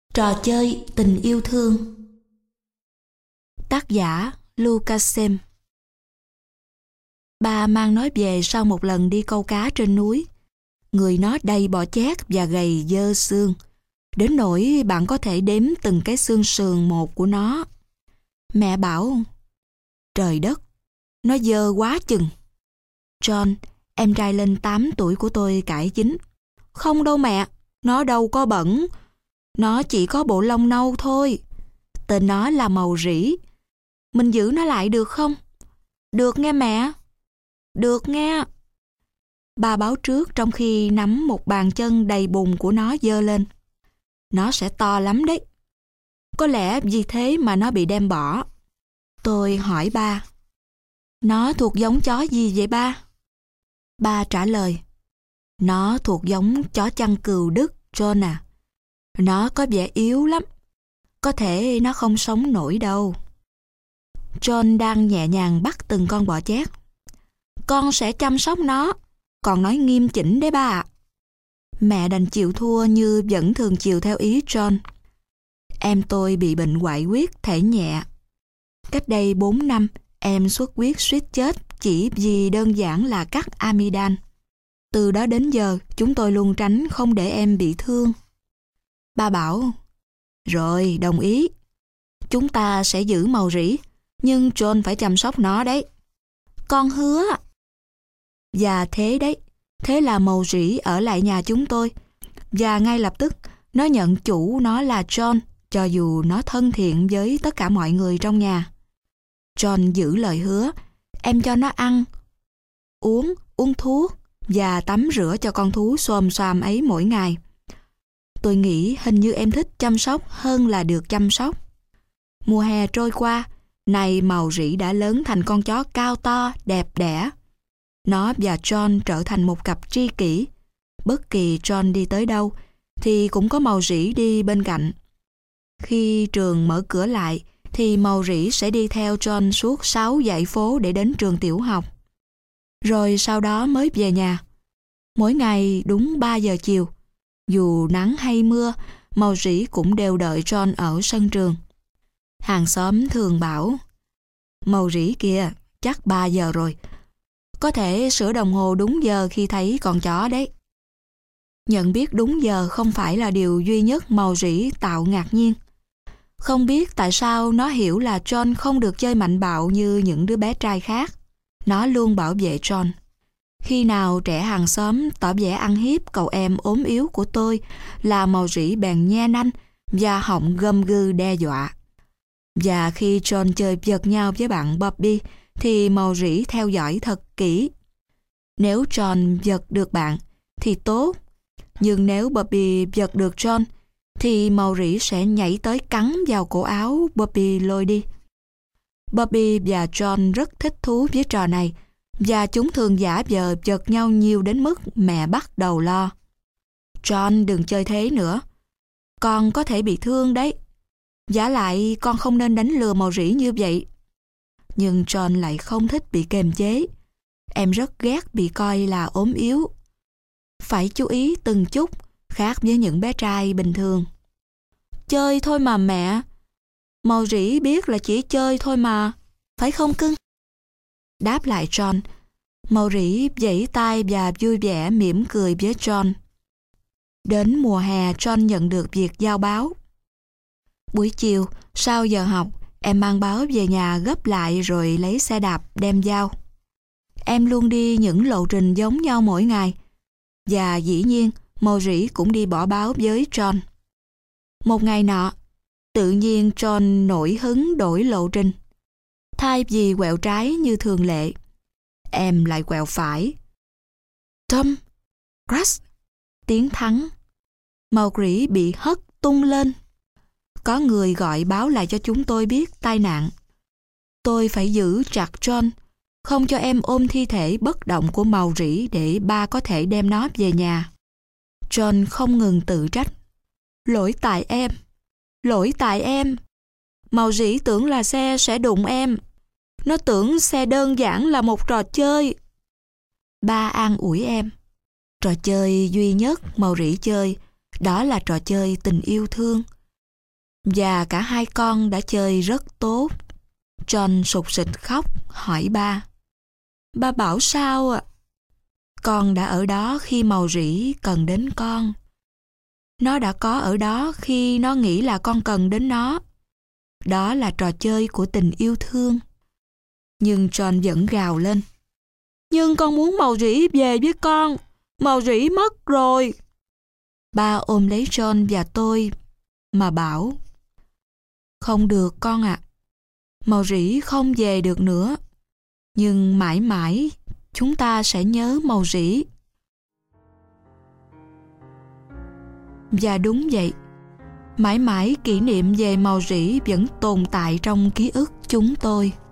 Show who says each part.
Speaker 1: Trò chơi tình yêu thương. Tác giả Lucasem. Ba mang nó về sau một lần đi câu cá trên núi. Người nó đầy bọ chét và gầy dơ xương, đến nỗi bạn có thể đếm từng cái xương sườn một của nó. Mẹ bảo, trời đất, nó dơ quá chừng. John, em trai lên 8 tuổi của tôi cãi chính. Không đâu mẹ, nó đâu có bẩn. Nó chỉ có bộ lông nâu thôi. Tên nó là màu rỉ. Mình giữ nó lại được không? Được nghe mẹ. Được nghe. Ba báo trước trong khi nắm một bàn chân đầy bùn của nó giơ lên. Nó sẽ to lắm đấy. Có lẽ vì thế mà nó bị đem bỏ. Tôi hỏi ba, nó thuộc giống chó gì vậy ba? Ba trả lời, nó thuộc giống chó chăn cừu Đức, John à. Nó có vẻ yếu lắm. Có thể nó không sống nổi đâu. John đang nhẹ nhàng bắt từng con bọ chét. Con sẽ chăm sóc nó. Còn nói nghiêm chỉnh đấy ba ạ. Mẹ đành chịu thua như vẫn thường chiều theo ý John. Em tôi bị bệnh ngoại huyết thể nhẹ. Cách đây 4 năm, em xuất huyết suýt chết chỉ vì đơn giản là cắt amidan. Từ đó đến giờ, chúng tôi luôn tránh không để em bị thương. Ba bảo, rồi đồng ý. Chúng ta sẽ giữ màu rỉ, nhưng John phải chăm sóc nó đấy. Con hứa. Và thế đấy, thế là màu rỉ ở lại nhà chúng tôi. Và ngay lập tức, nó nhận chủ nó là John, cho dù nó thân thiện với tất cả mọi người trong nhà. John giữ lời hứa, em cho nó ăn, uống thuốc và tắm rửa cho con thú xồm xoàm ấy mỗi ngày. Tôi nghĩ hình như em thích chăm sóc hơn là được chăm sóc. Mùa hè trôi qua, này màu rỉ đã lớn thành con chó cao to, đẹp đẽ. Nó và John trở thành một cặp tri kỷ. Bất kỳ John đi tới đâu, thì cũng có màu rỉ đi bên cạnh. Khi trường mở cửa lại, thì màu rỉ sẽ đi theo John suốt 6 dãy phố để đến trường tiểu học. Rồi sau đó mới về nhà. Mỗi ngày đúng 3 giờ chiều. Dù nắng hay mưa, màu rỉ cũng đều đợi John ở sân trường. Hàng xóm thường bảo, màu rỉ kìa, chắc 3 giờ rồi. Có thể sửa đồng hồ đúng giờ khi thấy con chó đấy. Nhận biết đúng giờ không phải là điều duy nhất màu rỉ tạo ngạc nhiên. Không biết tại sao nó hiểu là John không được chơi mạnh bạo như những đứa bé trai khác. Nó luôn bảo vệ John. Khi nào trẻ hàng xóm tỏ vẻ ăn hiếp cậu em ốm yếu của tôi là màu rỉ bèn nhe nanh và họng gầm gừ đe dọa. Và khi John chơi giật nhau với bạn Bobby thì màu rỉ theo dõi thật kỹ. Nếu John giật được bạn thì tốt, nhưng nếu Bobby giật được John thì màu rỉ sẽ nhảy tới cắn vào cổ áo Bobby lôi đi. Bobby và John rất thích thú với trò này và chúng thường giả vờ giật nhau nhiều đến mức mẹ bắt đầu lo. John đừng chơi thế nữa. Con có thể bị thương đấy. Vả lại con không nên đánh lừa màu rỉ như vậy. Nhưng John lại không thích bị kềm chế. Em rất ghét bị coi là ốm yếu. Phải chú ý từng chút, khác với những bé trai bình thường. Chơi thôi mà mẹ. Màu rỉ biết là chỉ chơi thôi mà. Phải không cưng? Đáp lại John, màu rỉ vẫy tay và vui vẻ mỉm cười với John. Đến mùa hè John nhận được việc giao báo. Buổi chiều, sau giờ học, em mang báo về nhà gấp lại rồi lấy xe đạp đem giao. Em luôn đi những lộ trình giống nhau mỗi ngày. Và dĩ nhiên, màu rỉ cũng đi bỏ báo với John. Một ngày nọ, tự nhiên John nổi hứng đổi lộ trình. Thay vì quẹo trái như thường lệ, em lại quẹo phải. Tom, crash, tiếng thắng. Màu rỉ bị hất tung lên. Có người gọi báo lại cho chúng tôi biết tai nạn. Tôi phải giữ chặt John, không cho em ôm thi thể bất động của màu rỉ để ba có thể đem nó về nhà. John không ngừng tự trách. Lỗi tại em. Lỗi tại em. Màu rỉ tưởng là xe sẽ đụng em. Nó tưởng xe đơn giản là một trò chơi. Ba an ủi em. Trò chơi duy nhất màu rỉ chơi, đó là trò chơi tình yêu thương. và cả hai con đã chơi rất tốt. John sụt sịt khóc, hỏi ba. Ba bảo sao ạ? Con đã ở đó khi màu rỉ cần đến con. Nó đã có ở đó khi nó nghĩ là con cần đến nó. Đó là trò chơi của tình yêu thương. Nhưng John vẫn gào lên. Nhưng con muốn màu rỉ về với con. Màu rỉ mất rồi. Ba ôm lấy John và tôi mà bảo. Không được con ạ. Màu rỉ không về được nữa. Nhưng mãi mãi chúng ta sẽ nhớ màu rỉ. Và đúng vậy. Mãi mãi kỷ niệm về màu rỉ vẫn tồn tại trong ký ức chúng tôi.